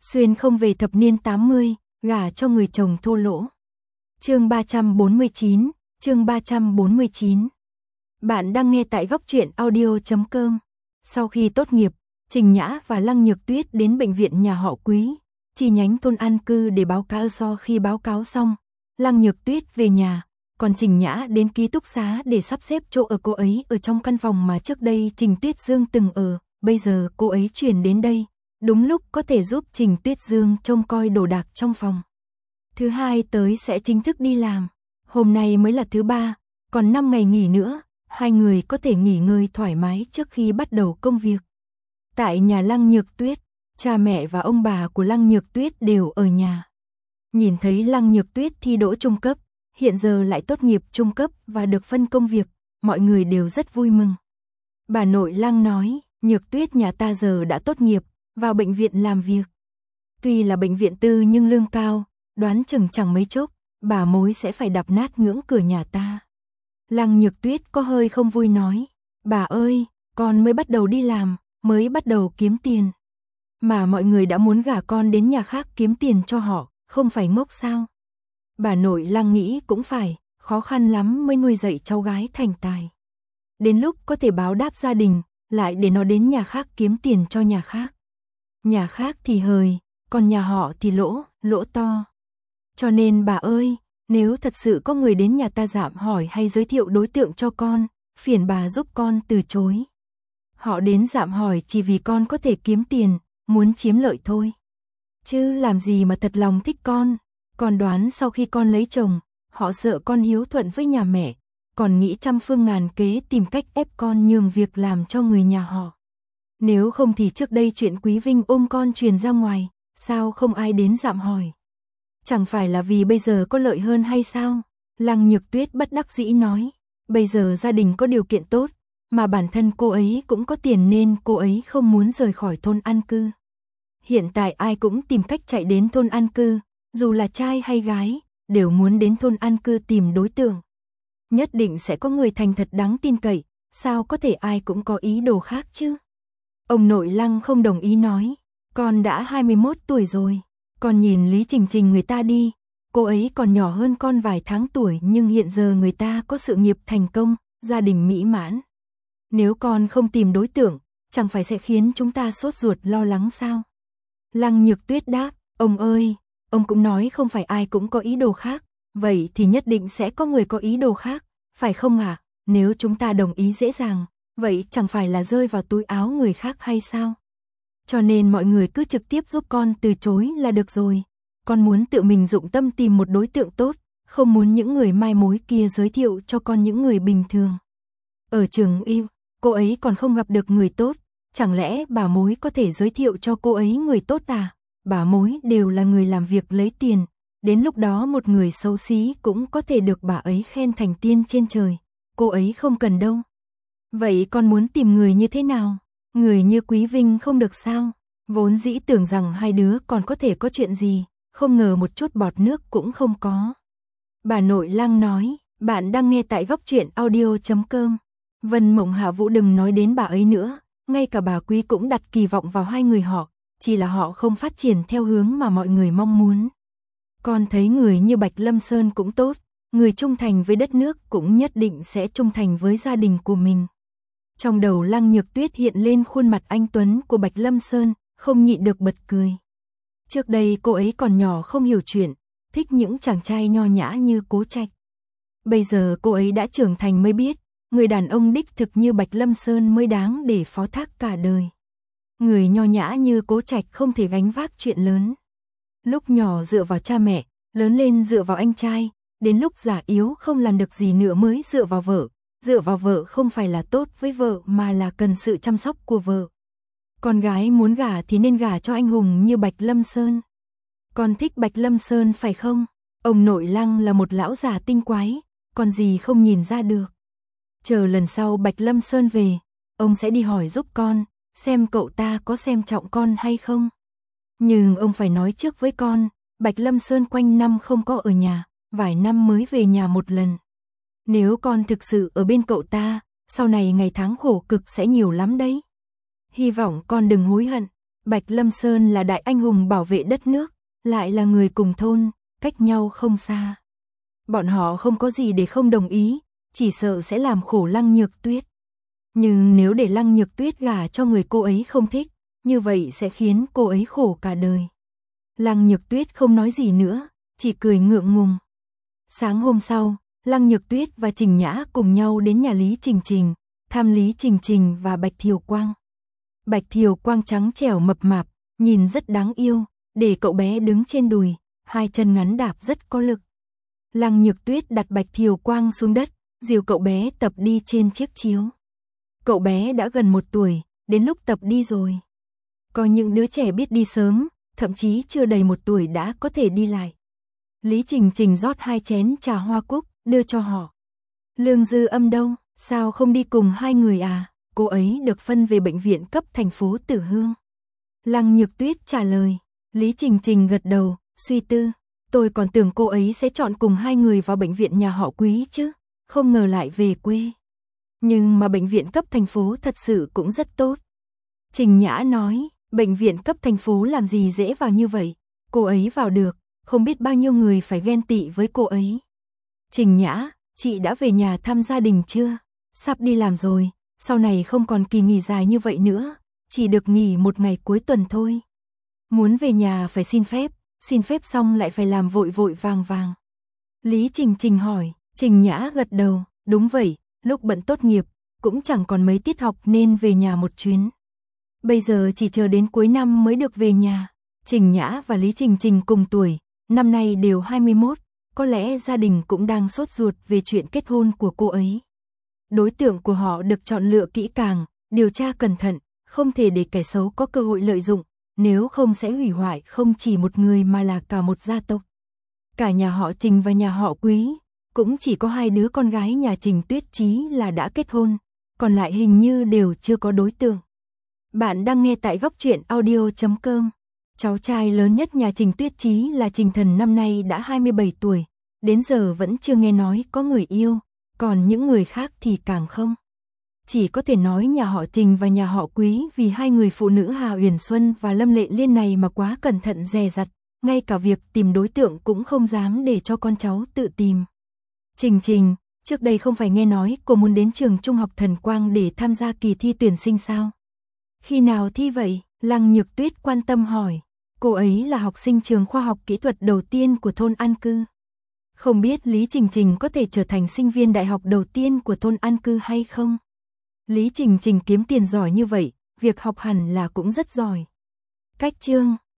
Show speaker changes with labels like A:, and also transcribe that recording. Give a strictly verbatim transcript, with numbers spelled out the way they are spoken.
A: Xuyên không về thập niên tám mươi, gả cho người chồng thô lỗ. Chương ba trăm bốn mươi chín, chương ba trăm bốn mươi chín. Bạn đang nghe tại góc truyện audio chấm com. Sau khi tốt nghiệp, Trình Nhã và Lăng Nhược Tuyết đến bệnh viện nhà họ Quý, chi nhánh thôn an cư để báo cáo. Sau khi báo cáo xong, Lăng Nhược Tuyết về nhà, còn Trình Nhã đến ký túc xá để sắp xếp chỗ ở cô ấy ở trong căn phòng mà trước đây Trình Tuyết Dương từng ở. Bây giờ cô ấy chuyển đến đây, đúng lúc có thể giúp Trình Tuyết Dương trông coi đồ đạc trong phòng. Thứ hai tới sẽ chính thức đi làm, hôm nay mới là thứ ba, còn năm ngày nghỉ nữa, hai người có thể nghỉ ngơi thoải mái trước khi bắt đầu công việc. Tại nhà Lăng Nhược Tuyết, cha mẹ và ông bà của Lăng Nhược Tuyết đều ở nhà. Nhìn thấy Lăng Nhược Tuyết thi đỗ trung cấp, hiện giờ lại tốt nghiệp trung cấp và được phân công việc, mọi người đều rất vui mừng. Bà nội Lăng nói, Nhược Tuyết nhà ta giờ đã tốt nghiệp, vào bệnh viện làm việc. Tuy là bệnh viện tư nhưng lương cao, đoán chừng chẳng mấy chốc, bà mối sẽ phải đập nát ngưỡng cửa nhà ta. Lăng Nhược Tuyết có hơi không vui nói, bà ơi, con mới bắt đầu đi làm, mới bắt đầu kiếm tiền. Mà mọi người đã muốn gả con đến nhà khác kiếm tiền cho họ, không phải ngốc sao? Bà nội Lăng nghĩ cũng phải, khó khăn lắm mới nuôi dạy cháu gái thành tài. Đến lúc có thể báo đáp gia đình, lại để nó đến nhà khác kiếm tiền cho nhà khác. Nhà khác thì hời, còn nhà họ thì lỗ, lỗ to. Cho nên bà ơi, nếu thật sự có người đến nhà ta dạm hỏi hay giới thiệu đối tượng cho con, phiền bà giúp con từ chối. Họ đến dạm hỏi chỉ vì con có thể kiếm tiền, muốn chiếm lợi thôi. Chứ làm gì mà thật lòng thích con, con đoán sau khi con lấy chồng, họ sợ con hiếu thuận với nhà mẹ, còn nghĩ trăm phương ngàn kế tìm cách ép con nhường việc làm cho người nhà họ. Nếu không thì trước đây chuyện Quý Vinh ôm con truyền ra ngoài, sao không ai đến dạm hỏi? Chẳng phải là vì bây giờ có lợi hơn hay sao? Lăng Nhược Tuyết bất đắc dĩ nói, bây giờ gia đình có điều kiện tốt, mà bản thân cô ấy cũng có tiền nên cô ấy không muốn rời khỏi thôn an cư. Hiện tại ai cũng tìm cách chạy đến thôn an cư, dù là trai hay gái, đều muốn đến thôn an cư tìm đối tượng. Nhất định sẽ có người thành thật đáng tin cậy, sao có thể ai cũng có ý đồ khác chứ? Ông nội Lăng không đồng ý nói, con đã hai mươi mốt tuổi rồi, con nhìn Lý Trình Trình người ta đi, cô ấy còn nhỏ hơn con vài tháng tuổi nhưng hiện giờ người ta có sự nghiệp thành công, gia đình mỹ mãn. Nếu con không tìm đối tượng, chẳng phải sẽ khiến chúng ta sốt ruột lo lắng sao? Lăng Nhược Tuyết đáp, ông ơi, ông cũng nói không phải ai cũng có ý đồ khác, vậy thì nhất định sẽ có người có ý đồ khác, phải không ạ? À? Nếu chúng ta đồng ý dễ dàng, vậy chẳng phải là rơi vào túi áo người khác hay sao? Cho nên mọi người cứ trực tiếp giúp con từ chối là được rồi. Con muốn tự mình dụng tâm tìm một đối tượng tốt, không muốn những người mai mối kia giới thiệu cho con những người bình thường. Ở trường yêu, cô ấy còn không gặp được người tốt, chẳng lẽ bà mối có thể giới thiệu cho cô ấy người tốt à? Bà mối đều là người làm việc lấy tiền, đến lúc đó một người xấu xí cũng có thể được bà ấy khen thành tiên trên trời, cô ấy không cần đâu. Vậy con muốn tìm người như thế nào? Người như Quý Vinh không được sao? Vốn dĩ tưởng rằng hai đứa còn có thể có chuyện gì, không ngờ một chút bọt nước cũng không có. Bà nội Lăng nói, bạn đang nghe tại góc truyện audio chấm com. Vân Mộng Hạ Vũ đừng nói đến bà ấy nữa, ngay cả bà Quý cũng đặt kỳ vọng vào hai người họ, chỉ là họ không phát triển theo hướng mà mọi người mong muốn. Con thấy người như Bạch Lâm Sơn cũng tốt, người trung thành với đất nước cũng nhất định sẽ trung thành với gia đình của mình. Trong đầu Lăng Nhược Tuyết hiện lên khuôn mặt anh tuấn của Bạch Lâm Sơn, không nhịn được bật cười. Trước đây cô ấy còn nhỏ không hiểu chuyện, thích những chàng trai nho nhã như Cố Trạch. Bây giờ cô ấy đã trưởng thành mới biết, người đàn ông đích thực như Bạch Lâm Sơn mới đáng để phó thác cả đời. Người nho nhã như Cố Trạch không thể gánh vác chuyện lớn. Lúc nhỏ dựa vào cha mẹ, lớn lên dựa vào anh trai, đến lúc già yếu không làm được gì nữa mới dựa vào vợ. Dựa vào vợ không phải là tốt với vợ mà là cần sự chăm sóc của vợ. Con gái muốn gả thì nên gả cho anh hùng như Bạch Lâm Sơn. Con thích Bạch Lâm Sơn phải không? Ông nội Lăng là một lão già tinh quái, còn gì không nhìn ra được. Chờ lần sau Bạch Lâm Sơn về, ông sẽ đi hỏi giúp con, xem cậu ta có xem trọng con hay không. Nhưng ông phải nói trước với con, Bạch Lâm Sơn quanh năm không có ở nhà, vài năm mới về nhà một lần. Nếu con thực sự ở bên cậu ta, sau này ngày tháng khổ cực sẽ nhiều lắm đấy. Hy vọng con đừng hối hận. Bạch Lâm Sơn là đại anh hùng bảo vệ đất nước, lại là người cùng thôn, cách nhau không xa. Bọn họ không có gì để không đồng ý, chỉ sợ sẽ làm khổ Lăng Nhược Tuyết. Nhưng nếu để Lăng Nhược Tuyết gả cho người cô ấy không thích, như vậy sẽ khiến cô ấy khổ cả đời. Lăng Nhược Tuyết không nói gì nữa, chỉ cười ngượng ngùng. Sáng hôm sau, Lăng Nhược Tuyết và Trình Nhã cùng nhau đến nhà Lý Trình Trình, thăm Lý Trình Trình và Bạch Thiều Quang. Bạch Thiều Quang trắng trẻo mập mạp, nhìn rất đáng yêu, để cậu bé đứng trên đùi, hai chân ngắn đạp rất có lực. Lăng Nhược Tuyết đặt Bạch Thiều Quang xuống đất, dìu cậu bé tập đi trên chiếc chiếu. Cậu bé đã gần một tuổi, đến lúc tập đi rồi. Có những đứa trẻ biết đi sớm, thậm chí chưa đầy một tuổi đã có thể đi lại. Lý Trình Trình rót hai chén trà hoa cúc, đưa cho họ. Lương Dư Âm đâu, sao không đi cùng hai người à? Cô ấy được phân về bệnh viện cấp thành phố Tử Hương. Lăng Nhược Tuyết trả lời. Lý Trình Trình gật đầu, suy tư. Tôi còn tưởng cô ấy sẽ chọn cùng hai người vào bệnh viện nhà họ Quý chứ, không ngờ lại về quê. Nhưng mà bệnh viện cấp thành phố thật sự cũng rất tốt. Trình Nhã nói, bệnh viện cấp thành phố làm gì dễ vào như vậy, cô ấy vào được, không biết bao nhiêu người phải ghen tị với cô ấy. Trình Nhã, chị đã về nhà thăm gia đình chưa? Sắp đi làm rồi, sau này không còn kỳ nghỉ dài như vậy nữa, chỉ được nghỉ một ngày cuối tuần thôi. Muốn về nhà phải xin phép, xin phép xong lại phải làm vội vội vàng vàng. Lý Trình Trình hỏi, Trình Nhã gật đầu, đúng vậy, lúc bận tốt nghiệp, cũng chẳng còn mấy tiết học nên về nhà một chuyến. Bây giờ chỉ chờ đến cuối năm mới được về nhà. Trình Nhã và Lý Trình Trình cùng tuổi, năm nay đều hai mươi mốt, có lẽ gia đình cũng đang sốt ruột về chuyện kết hôn của cô ấy. Đối tượng của họ được chọn lựa kỹ càng, điều tra cẩn thận, không thể để kẻ xấu có cơ hội lợi dụng, nếu không sẽ hủy hoại không chỉ một người mà là cả một gia tộc. Cả nhà họ Trình và nhà họ Quý, cũng chỉ có hai đứa con gái nhà Trình Tuyết Chí là đã kết hôn, còn lại hình như đều chưa có đối tượng. Bạn đang nghe tại góc truyện audio chấm com. Cháu trai lớn nhất nhà Trình Tuyết Chí là Trình Thần năm nay đã hai mươi bảy tuổi, đến giờ vẫn chưa nghe nói có người yêu, còn những người khác thì càng không. Chỉ có thể nói nhà họ Trình và nhà họ Quý vì hai người phụ nữ Hà Uyển Xuân và Lâm Lệ Liên này mà quá cẩn thận dè dặt, ngay cả việc tìm đối tượng cũng không dám để cho con cháu tự tìm. Trình Trình, trước đây không phải nghe nói cô muốn đến trường trung học Thần Quang để tham gia kỳ thi tuyển sinh sao? Khi nào thi vậy? Lăng Nhược Tuyết quan tâm hỏi. Cô ấy là học sinh trường khoa học kỹ thuật đầu tiên của thôn an cư. Không biết Lý Trình Trình có thể trở thành sinh viên đại học đầu tiên của thôn an cư hay không? Lý Trình Trình kiếm tiền giỏi như vậy, việc học hẳn là cũng rất giỏi. Cách chương